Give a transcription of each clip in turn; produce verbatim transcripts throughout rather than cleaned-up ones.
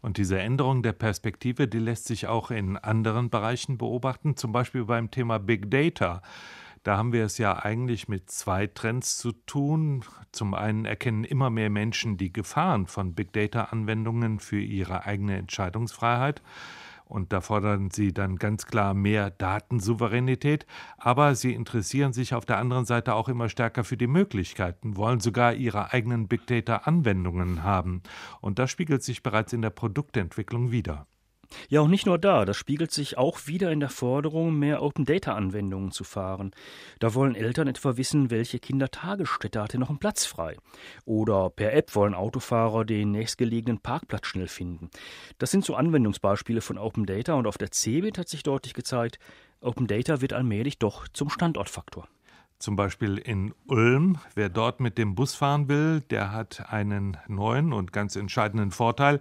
Und diese Änderung der Perspektive, die lässt sich auch in anderen Bereichen beobachten, zum Beispiel beim Thema Big Data. Da haben wir es ja eigentlich mit zwei Trends zu tun. Zum einen erkennen immer mehr Menschen die Gefahren von Big Data-Anwendungen für ihre eigene Entscheidungsfreiheit. Und da fordern sie dann ganz klar mehr Datensouveränität. Aber sie interessieren sich auf der anderen Seite auch immer stärker für die Möglichkeiten, wollen sogar ihre eigenen Big Data-Anwendungen haben. Und das spiegelt sich bereits in der Produktentwicklung wider. Ja, und nicht nur da, das spiegelt sich auch wieder in der Forderung, mehr Open-Data-Anwendungen zu fahren. Da wollen Eltern etwa wissen, welche Kindertagesstätte hat denn noch einen Platz frei. Oder per App wollen Autofahrer den nächstgelegenen Parkplatz schnell finden. Das sind so Anwendungsbeispiele von Open-Data und auf der CeBIT hat sich deutlich gezeigt, Open-Data wird allmählich doch zum Standortfaktor. Zum Beispiel in Ulm. Wer dort mit dem Bus fahren will, der hat einen neuen und ganz entscheidenden Vorteil.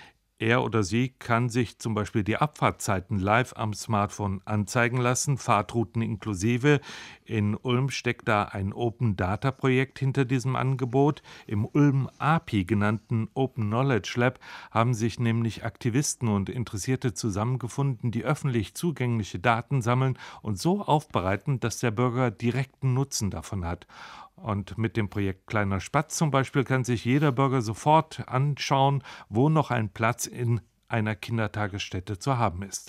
Er oder sie kann sich zum Beispiel die Abfahrtzeiten live am Smartphone anzeigen lassen, Fahrtrouten inklusive. In Ulm steckt da ein Open-Data-Projekt hinter diesem Angebot. Im Ulm A P I genannten Open Knowledge Lab haben sich nämlich Aktivisten und Interessierte zusammengefunden, die öffentlich zugängliche Daten sammeln und so aufbereiten, dass der Bürger direkten Nutzen davon hat. Und mit dem Projekt Kleiner Spatz zum Beispiel kann sich jeder Bürger sofort anschauen, wo noch ein Platz in einer Kindertagesstätte zu haben ist.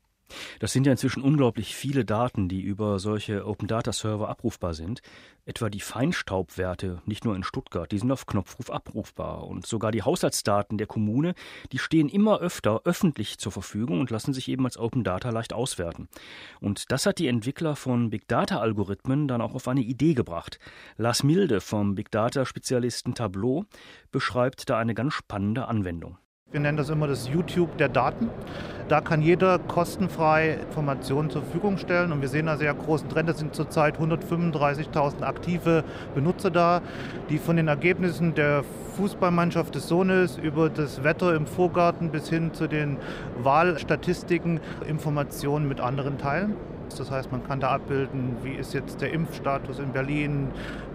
Das sind ja inzwischen unglaublich viele Daten, die über solche Open-Data-Server abrufbar sind. Etwa die Feinstaubwerte, nicht nur in Stuttgart, die sind auf Knopfruf abrufbar. Und sogar die Haushaltsdaten der Kommune, die stehen immer öfter öffentlich zur Verfügung und lassen sich eben als Open-Data leicht auswerten. Und das hat die Entwickler von Big-Data-Algorithmen dann auch auf eine Idee gebracht. Lars Milde vom Big-Data-Spezialisten Tableau beschreibt da eine ganz spannende Anwendung. Wir nennen das immer das YouTube der Daten. Da kann jeder kostenfrei Informationen zur Verfügung stellen. Und wir sehen da sehr großen Trend. Es sind zurzeit hundertfünfunddreißigtausend aktive Benutzer da, die von den Ergebnissen der Fußballmannschaft des Sohnes über das Wetter im Vorgarten bis hin zu den Wahlstatistiken Informationen mit anderen teilen. Das heißt, man kann da abbilden, wie ist jetzt der Impfstatus in Berlin,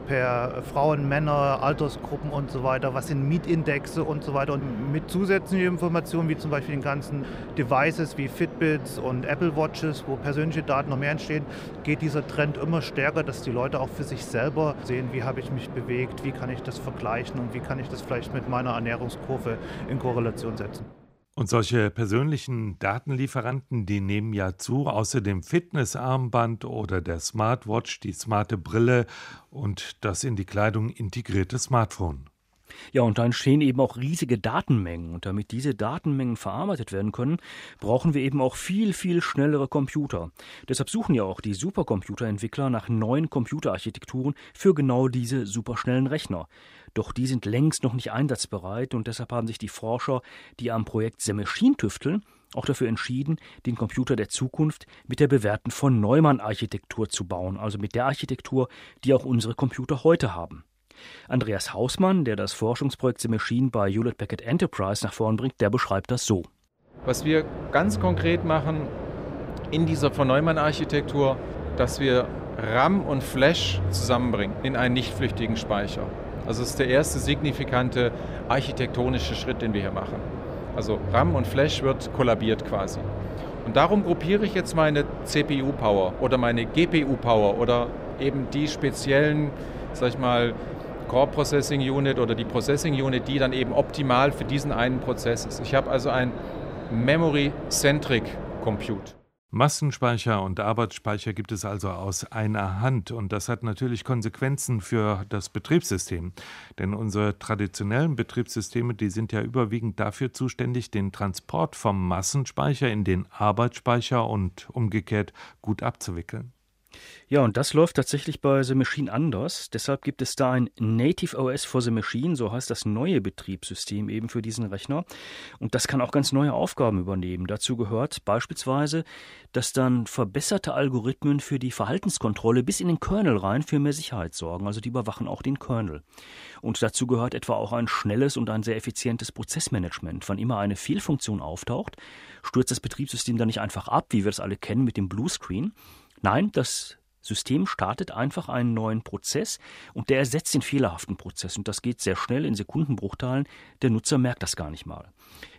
per Frauen, Männer, Altersgruppen und so weiter, was sind Mietindexe und so weiter. Und mit zusätzlichen Informationen, wie zum Beispiel den ganzen Devices wie Fitbits und Apple Watches, wo persönliche Daten noch mehr entstehen, geht dieser Trend immer stärker, dass die Leute auch für sich selber sehen, wie habe ich mich bewegt, wie kann ich das vergleichen und wie kann ich das vielleicht mit meiner Ernährungskurve in Korrelation setzen. Und solche persönlichen Datenlieferanten, die nehmen ja zu, außer dem Fitnessarmband oder der Smartwatch, die smarte Brille und das in die Kleidung integrierte Smartphone. Ja, und da entstehen eben auch riesige Datenmengen. Und damit diese Datenmengen verarbeitet werden können, brauchen wir eben auch viel, viel schnellere Computer. Deshalb suchen ja auch die Supercomputerentwickler nach neuen Computerarchitekturen für genau diese superschnellen Rechner. Doch die sind längst noch nicht einsatzbereit und deshalb haben sich die Forscher, die am Projekt The Machine tüfteln, auch dafür entschieden, den Computer der Zukunft mit der bewährten von Neumann-Architektur zu bauen, also mit der Architektur, die auch unsere Computer heute haben. Andreas Hausmann, der das Forschungsprojekt The Machine bei Hewlett Packard Enterprise nach vorn bringt, der beschreibt das so. Was wir ganz konkret machen in dieser von Neumann-Architektur, dass wir RAM und Flash zusammenbringen in einen nicht flüchtigen Speicher. Also das ist der erste signifikante architektonische Schritt, den wir hier machen. Also RAM und Flash wird kollabiert quasi. Und darum gruppiere ich jetzt meine C P U-Power oder meine G P U-Power oder eben die speziellen, sag ich mal, Core Processing Unit oder die Processing Unit, die dann eben optimal für diesen einen Prozess ist. Ich habe also ein Memory-Centric Compute. Massenspeicher und Arbeitsspeicher gibt es also aus einer Hand und das hat natürlich Konsequenzen für das Betriebssystem. Denn unsere traditionellen Betriebssysteme, die sind ja überwiegend dafür zuständig, den Transport vom Massenspeicher in den Arbeitsspeicher und umgekehrt gut abzuwickeln. Ja, und das läuft tatsächlich bei The Machine anders. Deshalb gibt es da ein Native O S for The Machine, so heißt das neue Betriebssystem eben für diesen Rechner. Und das kann auch ganz neue Aufgaben übernehmen. Dazu gehört beispielsweise, dass dann verbesserte Algorithmen für die Verhaltenskontrolle bis in den Kernel rein für mehr Sicherheit sorgen. Also die überwachen auch den Kernel. Und dazu gehört etwa auch ein schnelles und ein sehr effizientes Prozessmanagement. Wann immer eine Fehlfunktion auftaucht, stürzt das Betriebssystem dann nicht einfach ab, wie wir das alle kennen mit dem Bluescreen. Nein, das System startet einfach einen neuen Prozess und der ersetzt den fehlerhaften Prozess. Und das geht sehr schnell in Sekundenbruchteilen. Der Nutzer merkt das gar nicht mal.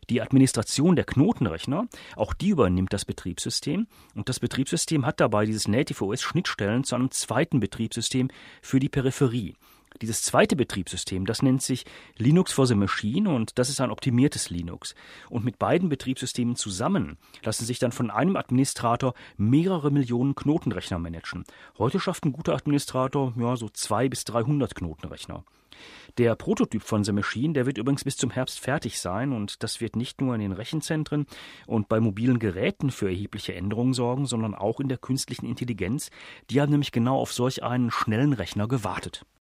Die Administration der Knotenrechner, auch die übernimmt das Betriebssystem. Und das Betriebssystem hat dabei dieses Native O S Schnittstellen zu einem zweiten Betriebssystem für die Peripherie. Dieses zweite Betriebssystem, das nennt sich Linux for the Machine und das ist ein optimiertes Linux. Und mit beiden Betriebssystemen zusammen lassen sich dann von einem Administrator mehrere Millionen Knotenrechner managen. Heute schafft ein guter Administrator ja so zweihundert bis dreihundert Knotenrechner. Der Prototyp von The Machine, der wird übrigens bis zum Herbst fertig sein und das wird nicht nur in den Rechenzentren und bei mobilen Geräten für erhebliche Änderungen sorgen, sondern auch in der künstlichen Intelligenz. Die haben nämlich genau auf solch einen schnellen Rechner gewartet.